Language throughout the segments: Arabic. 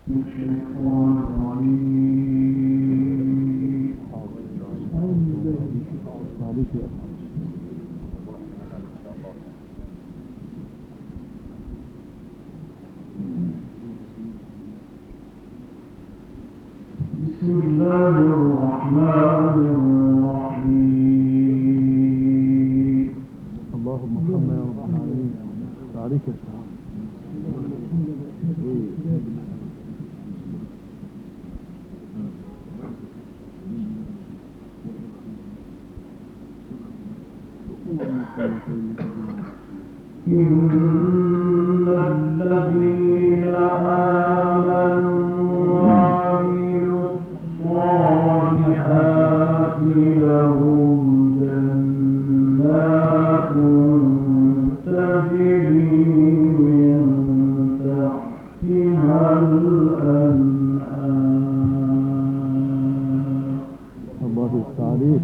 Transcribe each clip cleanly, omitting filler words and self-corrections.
بسم الله الرحمن الرحيم. اللهم صل يا رب العالمين عليك يا إن الذين آمنوا وعملوا الصالحات لهم جنات تجري من تحتها الأنهار. الله يستعليك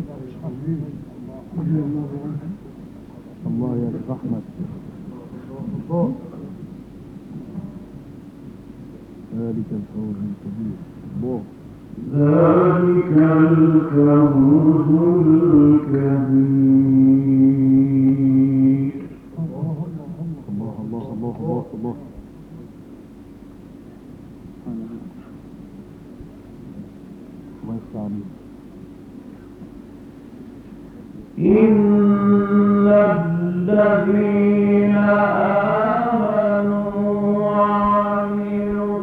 الله يا رحمة ذلك الفوز الكبير الله ذلك الفوز الكبير. الله الله الله الله الله الله يستعليك إن الذين آمنوا وعملوا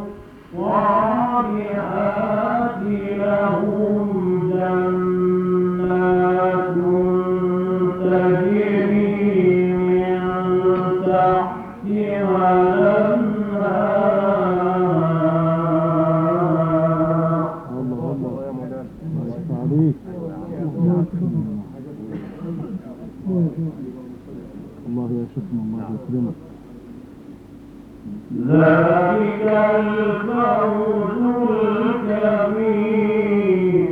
الصالحات لهم جنات تجري من تحتها الأنهار. الله الله يا مولانا الله يستعليك الله يا شيخنا الله يكرمك ذلك الفوز الكبير.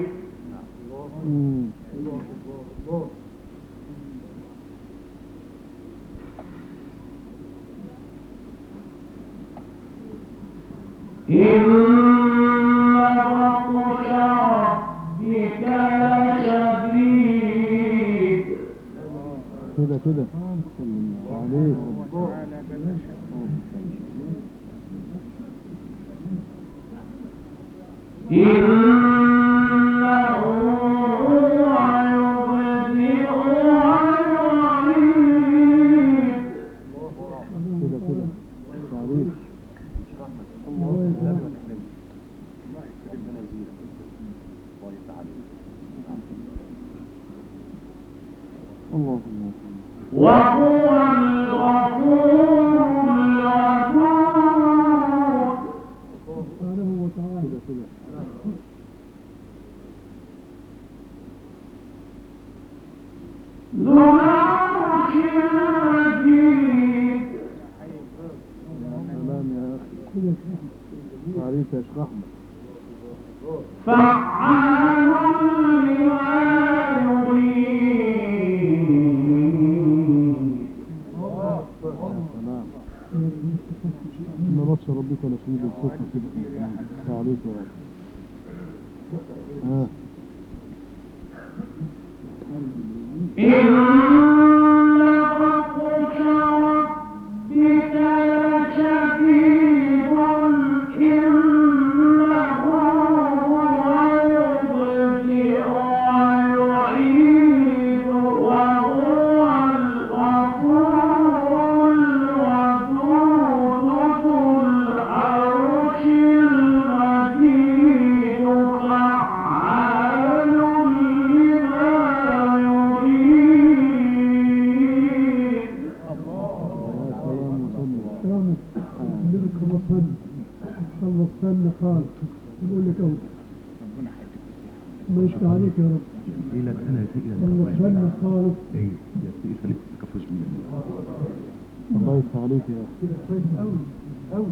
إن بطش ربك لشديد. كده كده عليك إنه هو يبدئ ويعيد. كده كده عليك الله وهو الغفور الودود. سبحانه وتعالى كده ذو العرش المجيد. سلام يا أخي عليك يا شيخ أحمد فعال لما يريد. سلام إن بطش ربك لشديد الخوف كده عليك يا رب إن بطش ربك لشديد. إنه هو يبدئ ويعيد وهو الغفور الودود ذو العرش المجيد فعال لما يريد. صلى خالص يقول لك اهو الله يشفي عليك يا رب. إلى السنة صلى خالص إيه يا خليك تكفش مني الله يفتح عليك يا أخي كده كويس قوي قوي.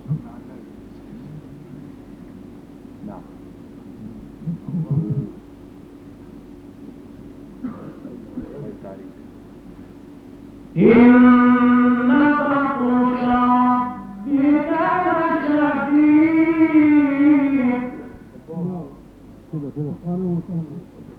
نعم إن بطش ربك لشديد. كده. سبحانه وتعالى.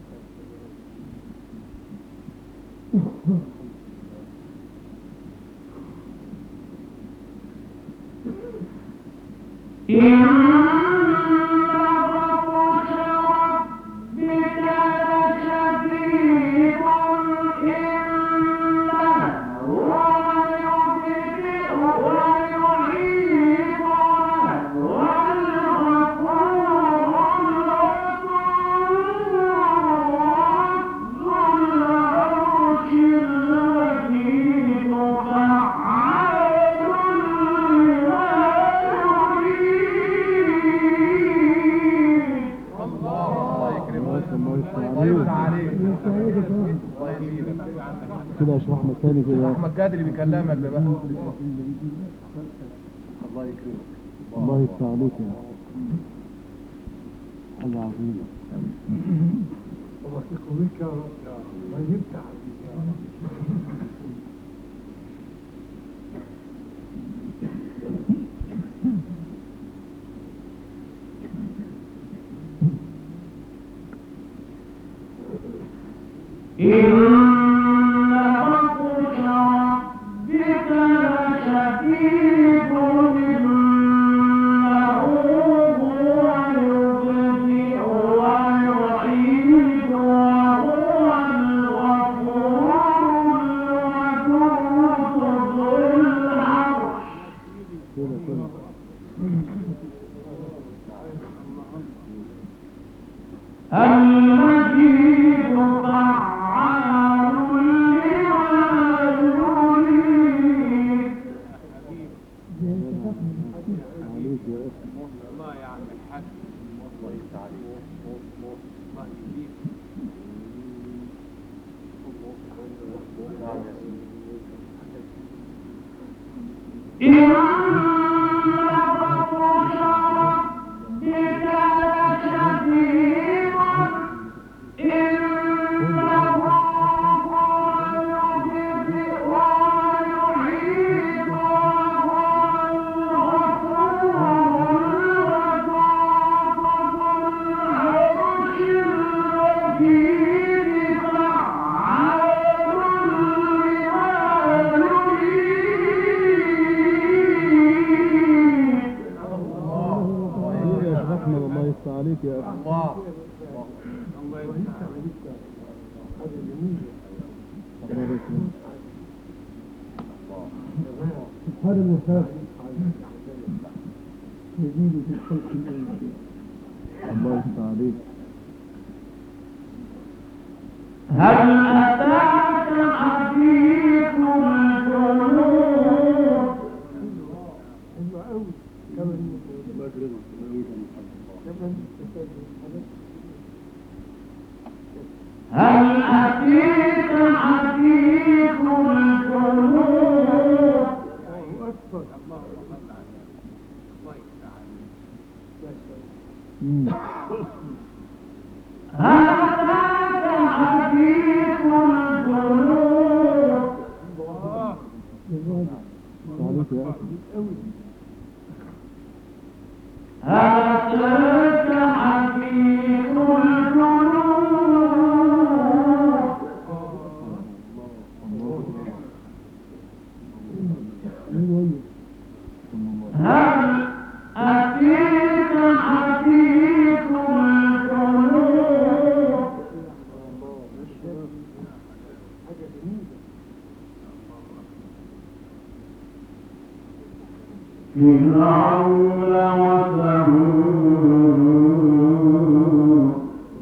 كده اشرحنا تاني كده. احمد قادر اللي بيكلمك ده بقى. الله يكرمك. الله يفتح عليك يا حاجة عظيمة. الله يقويك يا رب يا رب. الله يفتح عليك يا رب. المجيد فعال لما يريد. عليك يا أخي. الله يا عم الحاج. الله يفتح عليك. الله يهديك. الله يفتح عليك يا أخي. الله. الله يفتح عليك. سبحان الوهاب يزيد في الخلق الأنبياء. الله يفتح عليك. هل أتاك حديث الجنود؟ هل أتيك حديث الجنود؟ هل أتاك حديث الجنود؟ عليك يا أخي. هل أتاك حديث الجنود؟ هل أتيك حديث الجنود؟ فرعون وثمود.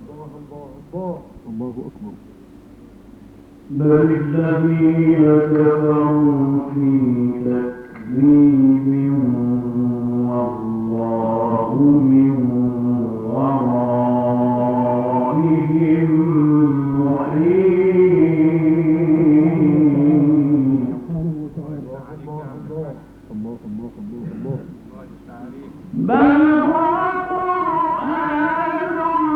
الله أكبر. بل الذين كفروا في تكذيب والله من ورائهم محيط. الله الله الله الله. بل هو قرآن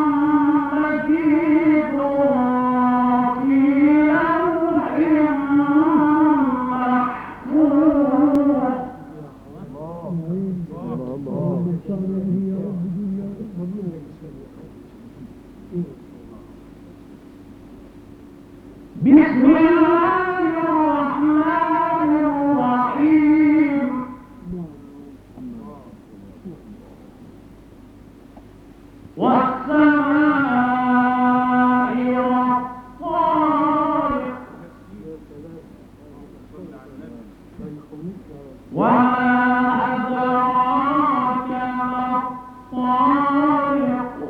مجيد في لوح محفوظ. اللهم صل عليه يا رب والسماء والطارق وما أدراك ما الطارق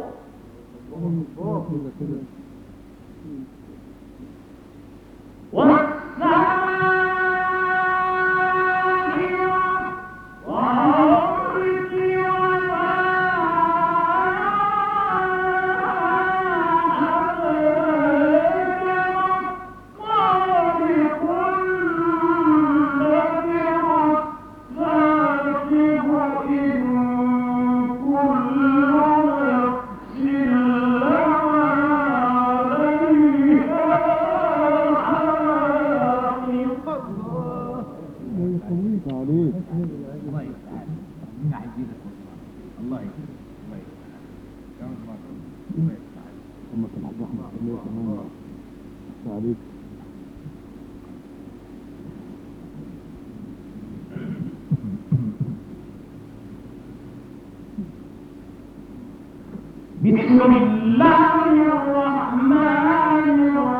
بسم الله الرحمن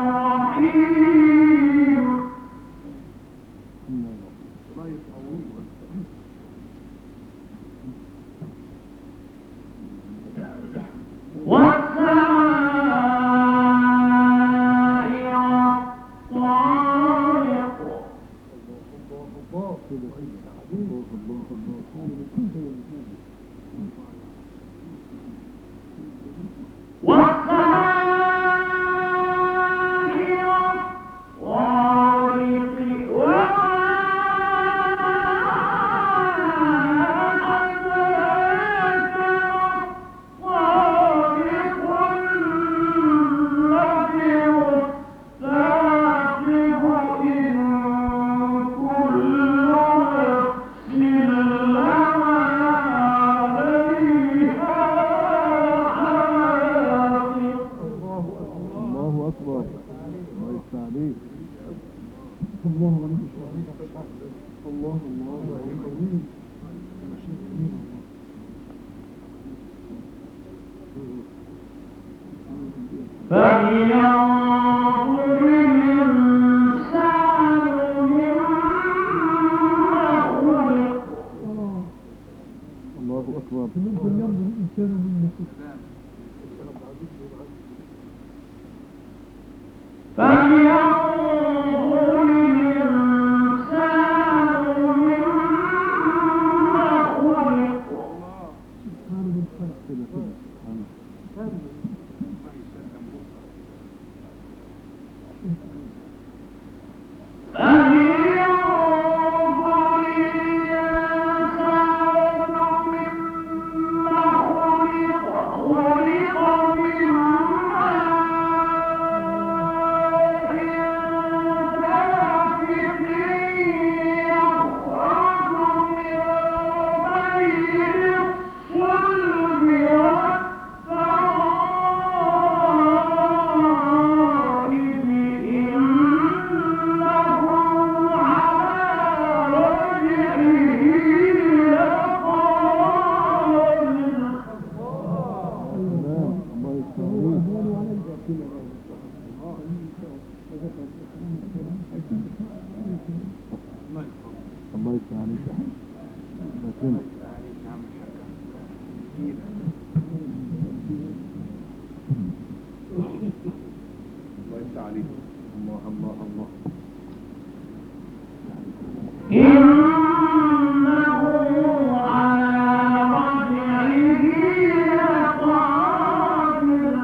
الرحيم والسماء والطارق فلينظر الإنسان مما خلق الله أكبر. فلينظر الإنسان مما خلق فلينظر الإنسان مما خلق سبحانه من خلق الله يفتح عليك. لكن الله يفتح عليك. الله الله الله. إنه على رجعه لقادر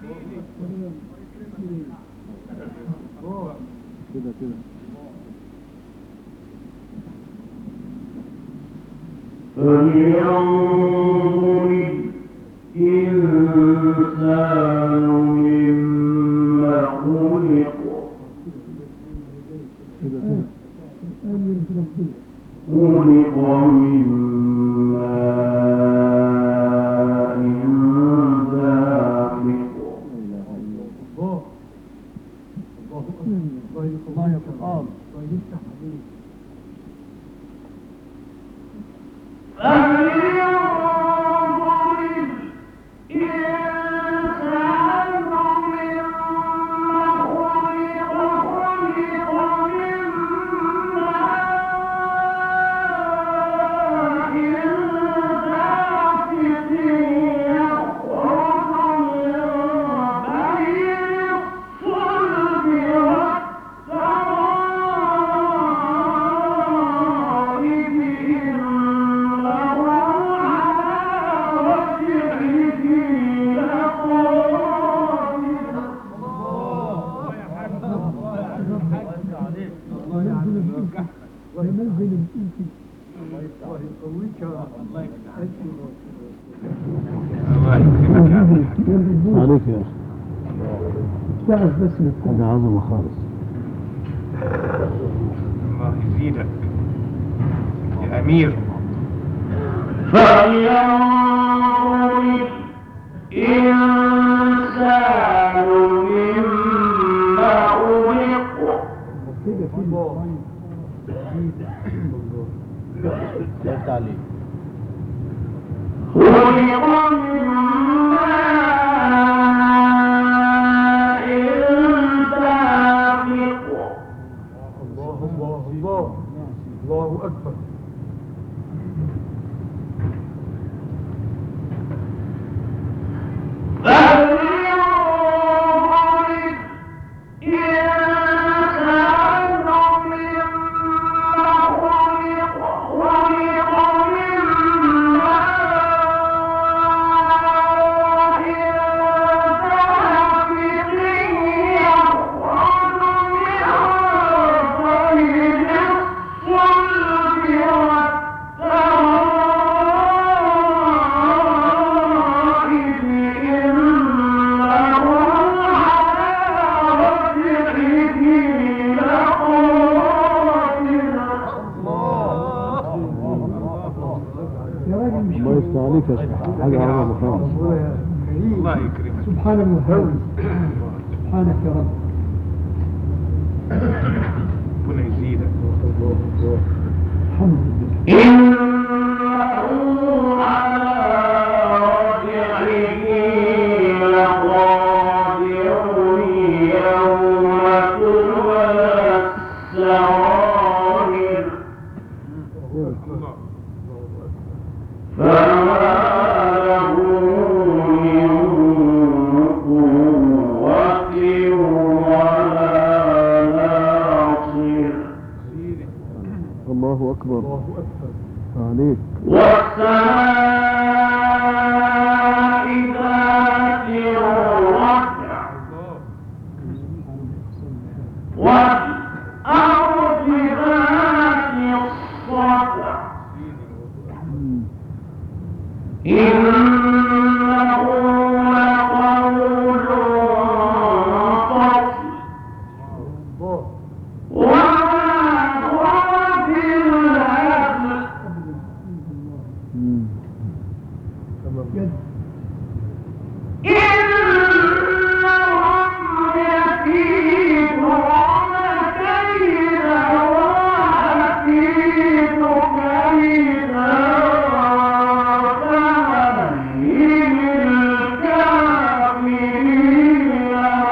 كده كده. فلينظر جنب البوت عليك يا أخي، تعرف بس حاجة عظمة خالص. الله يزيدك يا أمير. فلينظر الإنسان مما خلق كده خلق من ماء دافق الله أكبر. الله يفتح عليك يا شيخ، حاجة عظمة خالص. الله يكرمك. سبحان المهون سبحانك يا رب. ربنا يزيدك. الحمد لله. إنه على رجعه لقادر يوم تبلى السرائر فما له من قوة ولا ناصر. الله أكبر عليك. والسماء ذات الرجع والأرض ذات الصدع إنه لقول فصل وما هو بالهزل جد إنهم يكيدون كيدا وأكيد كيدا فمهل الكافرين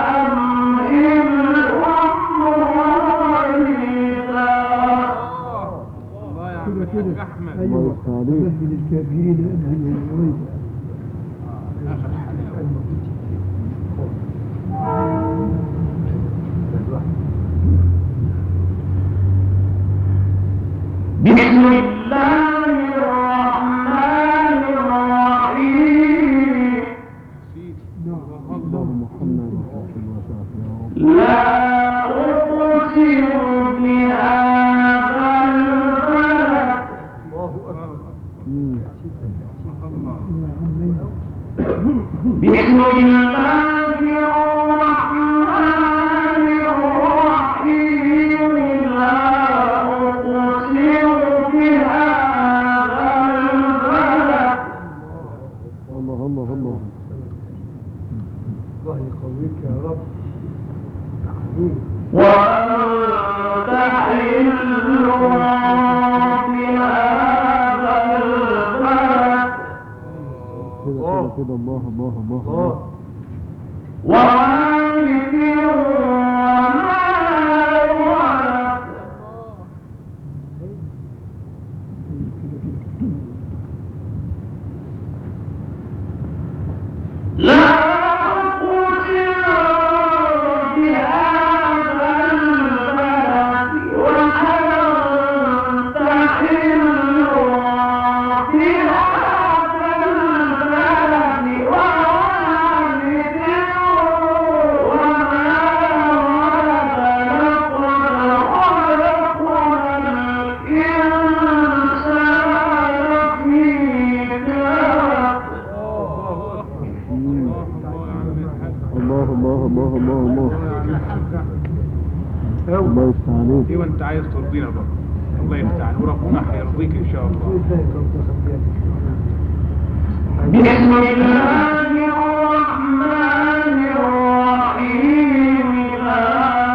أمهلهم رويدا. الله يا كده عم كده أحمد. أيوة يفتح عليك. مهل الكافرين أمهلهم رويدا. آخر حلاوة. بسم الله الرحمن الرحيم. اللهم محمد وحسن وشافي يا رب. لا أقسم بهذا البلد بسم الله الرحمن الرحيم. لا أقسم بهذا البلد الله الله الله. الله يقويك يا رب. وأنت حل بهذا البلد كده كده الله الله الله الله. ووالد وما ولد لا أقسم بهذا البلد وأنت حل بهذا البلد ووالد وما ولد الله الله الله الله يفتح عليك. ايوه انت عايز ترضينا بقى. الله يفتح عليك وربنا هيرضيك ان شاء الله. بسم الله الرحمن الرحيم لا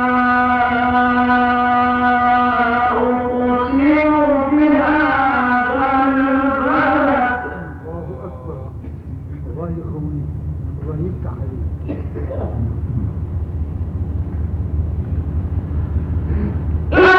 أقسم بهذا البلد الله أكبر. الله يقويك، الله يفتح عليك. لا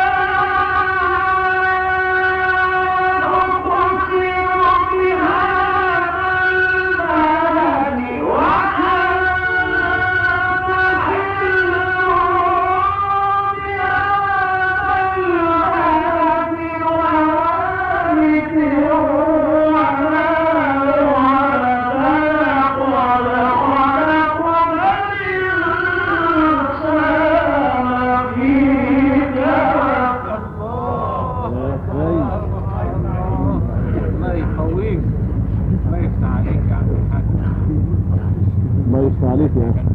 الله يفتح عليك يا أخي.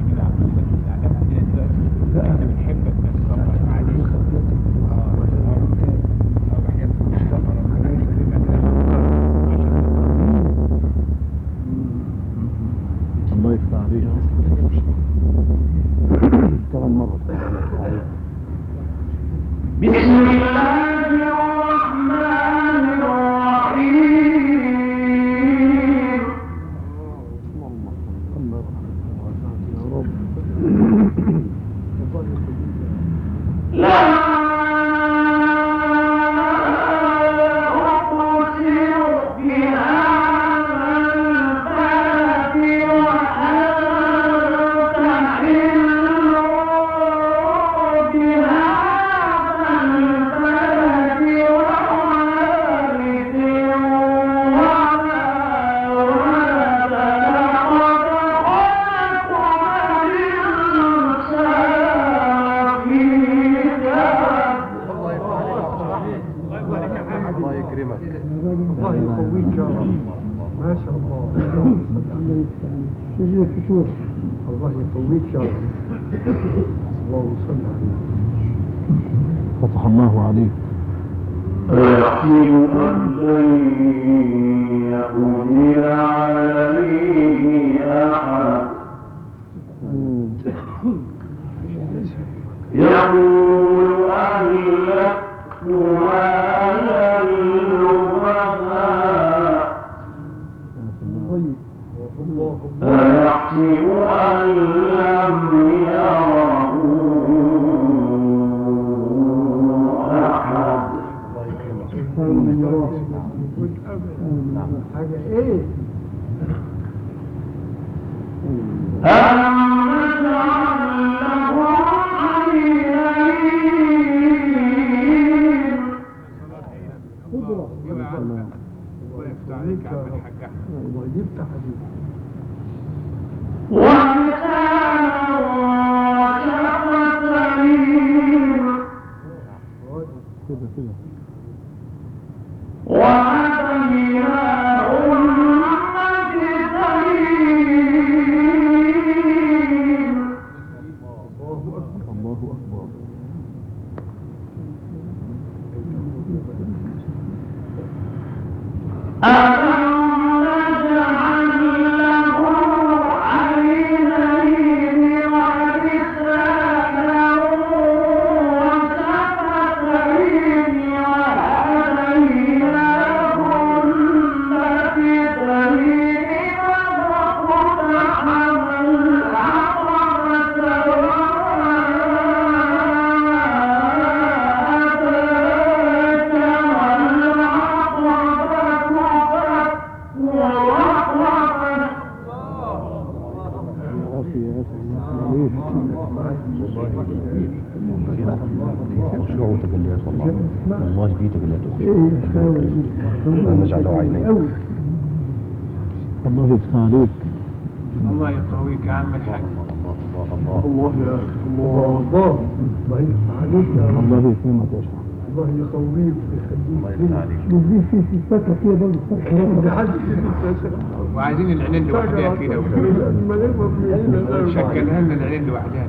احنا بنحبك بس ربنا عليك. الله يفتح عليك كمان مرة. بسم الله الرحمن الرحيم لا أقسم بهذا البلد وأنت حل بهذا البلد ووالد وما ولد لقد خلقنا الإنسان في كبد الله يكرمك. الله يقويك يا رب. ما شاء الله. رجلك تشوف. الله يقويك يا رب. اللهم صل عليه. فتح الله عليك. أيحسب أن لن يقدر عليه أحد يقول أهلكت مالا لبثا أيحسب أن لم يره أحد حاجة ايه؟ ألم نجعل له عينين قدرة. الله يفتح عليك يا عم الحاج احمد. الله يفتح عليك. ولسانا وشفتين كده كده. وهديناه النجدين الله أكبر. ألم نجعل له عينين ولسانا وشفتين وهديناه النجدين فاقتحم العقبة وما أدراك ما العقبة يا أخي يا أخي عليك. خشوع وتجليات والله. والله في تجليات ايه خاوي. نجعله عينين. الله يفتح عليك. الله يقويك يا عم الحاج. الله يا اخي. الله الله. الله يفتح عليك يا رب. الله يكرمك يا شيخ. الله يقويك ويخليك. الله يفتح عليك. في فترة كده برضه فترة. حد وعايزين العينين لوحدها كده شكلها لنا العينين لوحدها.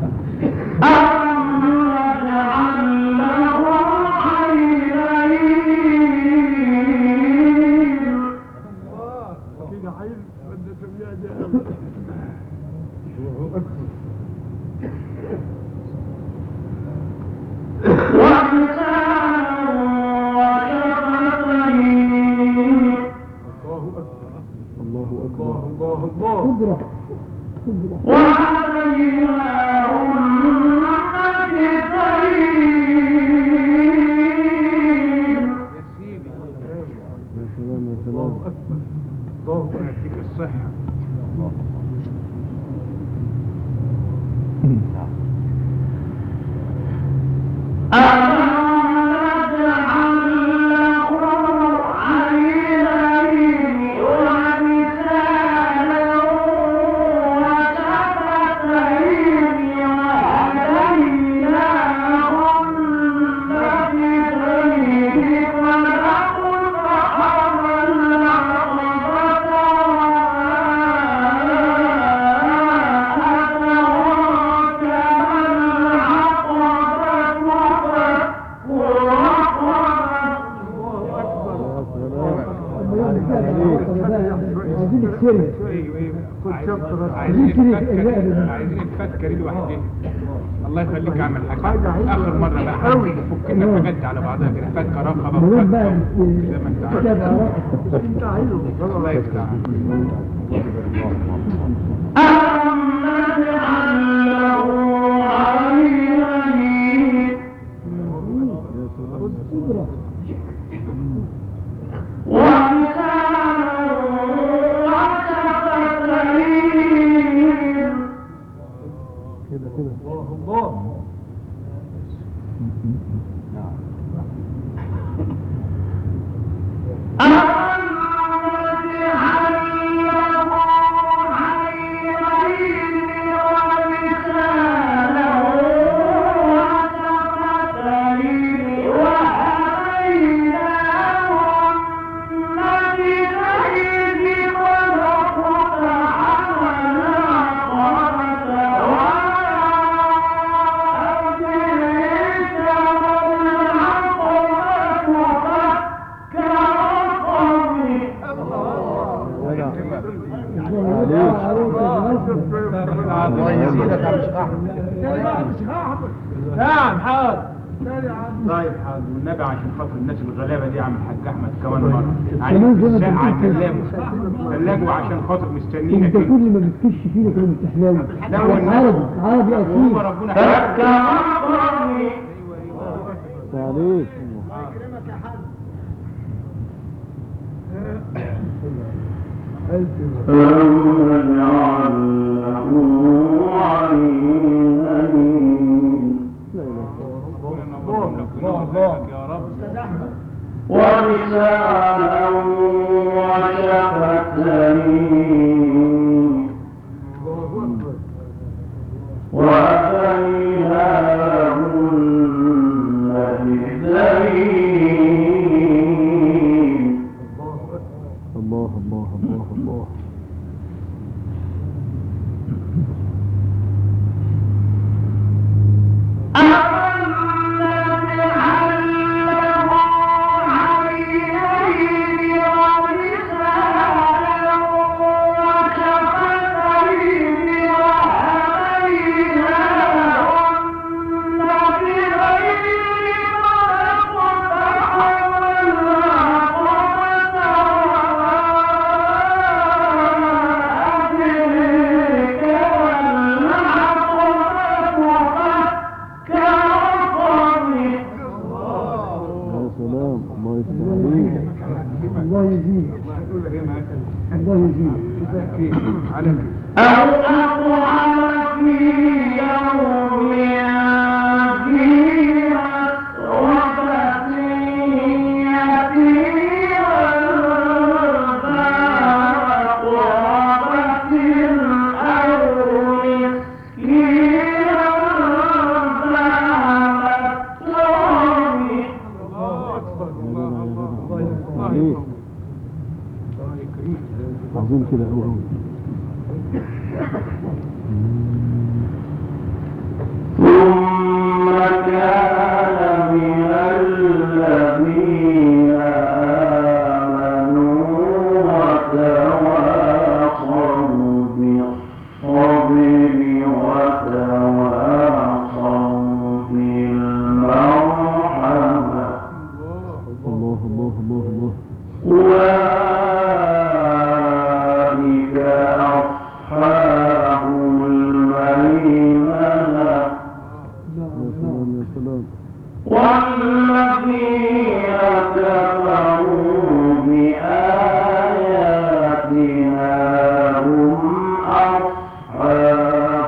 قدرة يديك الصحة. عايزين نتفكر لوحدنا. الله يخليك يا عم الحاج. اخر مره بقى فكنا بجد على بعضها كده، فك رقبه وفك زي ما انت عايز. الله يفتح نعم حاضر. طيب حاضر والنبي عشان خاطر الناس الغلابه دي يا عم الحاج احمد كمان مره عايزين ساعه ثلاجه عشان خاطر مستنينا انت كده. كل ما بتكش فينا كده بتحلاوي. لا والنبي عربي اكيد. هو ربنا عليك. يا رب. ولسانا وشفتين وأتيناه النجدين. الله الله الله الله. أو أطعم في يوم فيه مسرفة يتيما ذا مقربة أو مسكينا ذا متربة. عظيم ثم كان من الذين آمنوا وتواصوا بالصبر وتواصوا بالمرحمة الله الله الله الله. أولئك أصحاب الميمنة يا سلام يا سلام. والذين كفروا بآياتنا هم أصحاب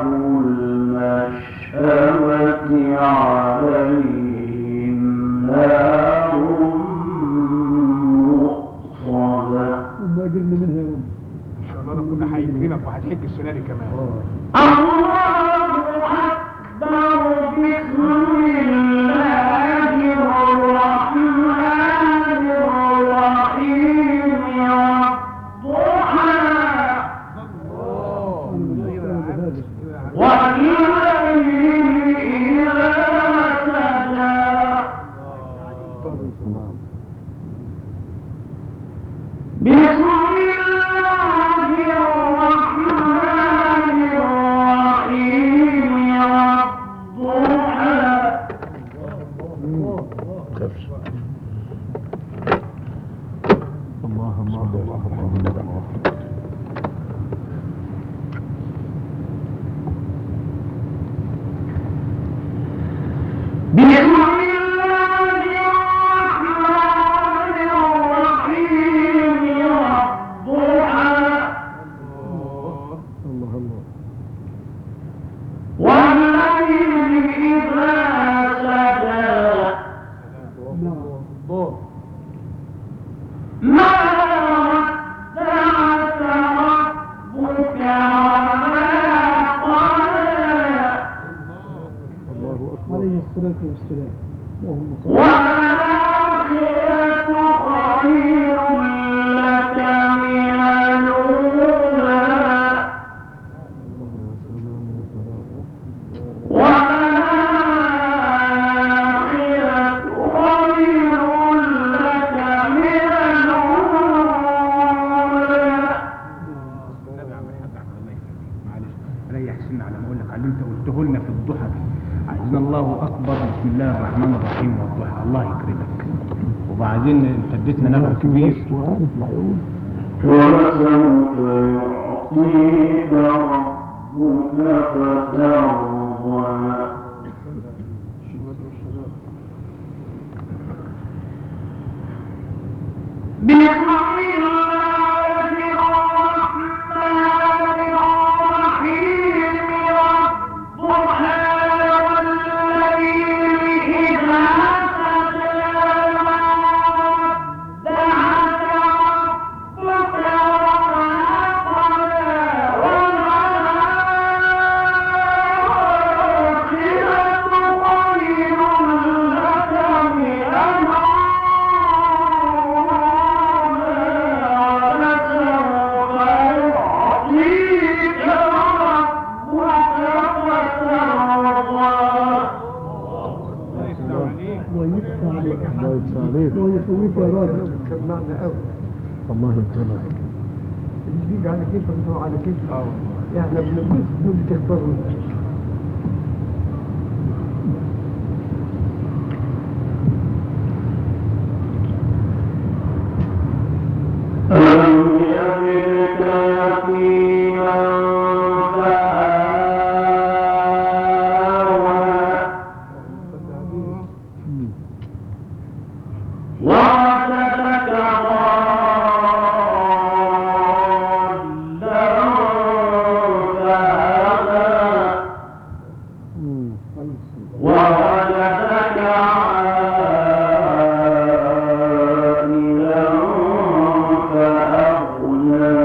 المشأمة عليهم نار مؤصدة. ما قلنا منها يا رب. ان شاء الله ربنا هيكرمك وهتحج السنه دي كمان. الله أكبر. بسم الله الرحمن الرحيم. والضحى والليل إذا سجى. بسم الله الرحمن الرحيم. والضحى الله الله الله الله. بسم الله الرحمن الرحيم. والضحى الله الله. والليل إذا سجى. ما ودعك ربك وما قلى. الله أكبر. عليه الصلاة والسلام. اللهم صل. والآخرة خير لك من الأولى. والآخرة خير لك من الأولى. النبي عم الحاج احمد الله يخليك معلش ريح سنة على ما اقول لك على اللي انت قلته لنا في الضحى ده. عايزين الله اكبر بسم الله الرحمن الرحيم والضحى الله يكرمك. وبعدين انت اديتنا نغم كبير. وعارف العيون. ولسوف يعطيك ربك فترضى. بسم الله الرحمن الرحيم. والضحى والليل إذا سجى. ما ودعك ربك وما قلى. والآخرة خير لك من الأولى. الله يفتح عليك. الله يفتح عليك. الله يقويك يا راجل. سمعنا قوي الله يكرمك. الجديد على كيفك هو على كيفك يعني بنلبس تختاروا ألم يجدك يتيما فآوى. ووجدك ضالا فهدى. ووجدك عائلا فأغنى.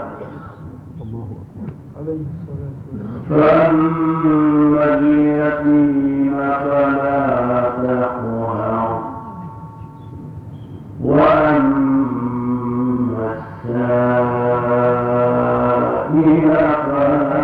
عليه الصلاة والسلام فأما اليتيم فلا تقهر. وأما السائل فلا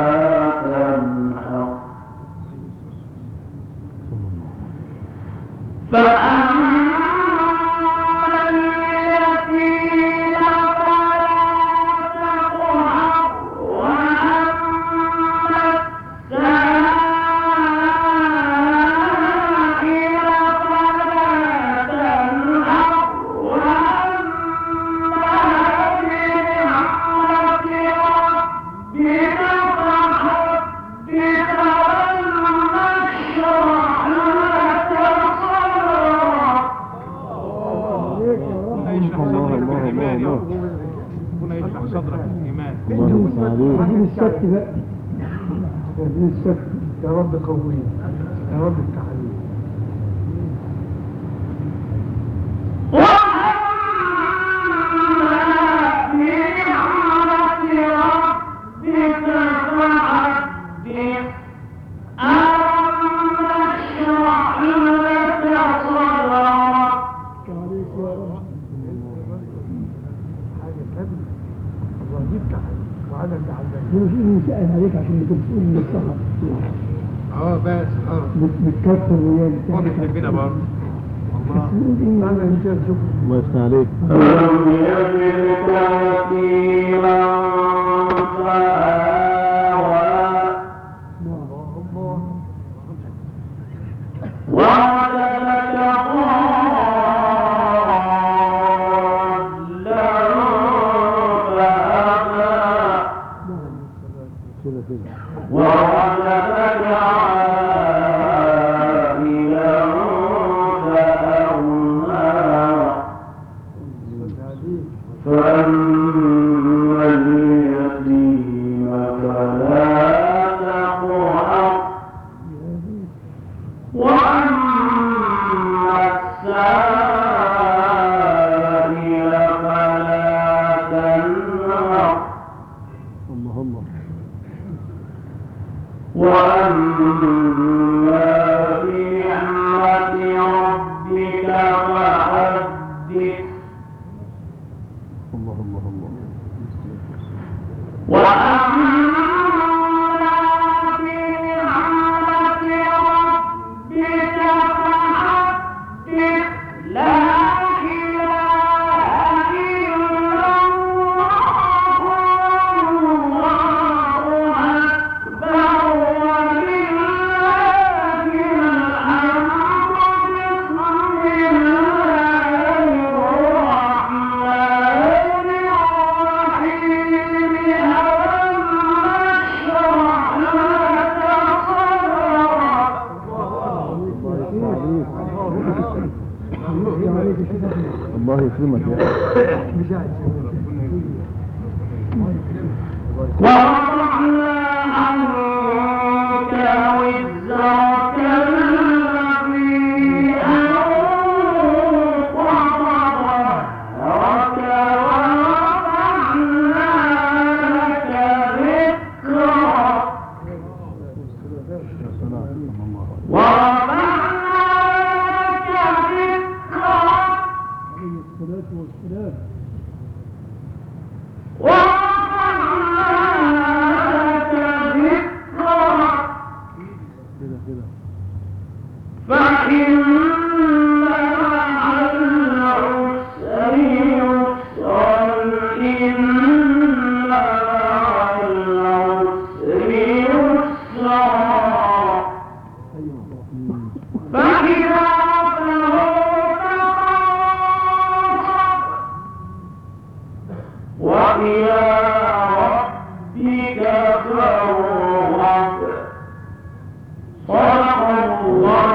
عليك. عايزين السبت بقى، عايزين السبت. يا رب قوي، يا رب افتح عليك. حاجة كاملة. الله يفتح عليك وعدم مش نسأل عليك عشان انت بتقول ان الصحة بس بتكسر وياه هو بيحبنا برضه أنا أنت شوف الله يفتح عليك. ألم يجدك يتيما فآوى ووجدك ضالا فهدى كده كده. ووجدك عائلا فأغنى فأما اليتيم فلا تقهر وأما السائل فلا تنهر الله الله. وأما بنعمة ربك فحدث الله الله الله. وأما بنعمة ربك فحدث لا إله إلا الله والله أكبر ولله الحمد بسم الله الرحمن الرحيم ألم نشرح لك صدرك الله يكرمك يا ووضعنا عنك وزرك الذي أنقض ظهرك ورفعنا لك ذكرك ورفعنا لك ذكرك الصلاة والسلام. كده كده. فإن مع العسر يسرا إن مع العسر يسرا فإذا وإلى ربك فارغب صدق الله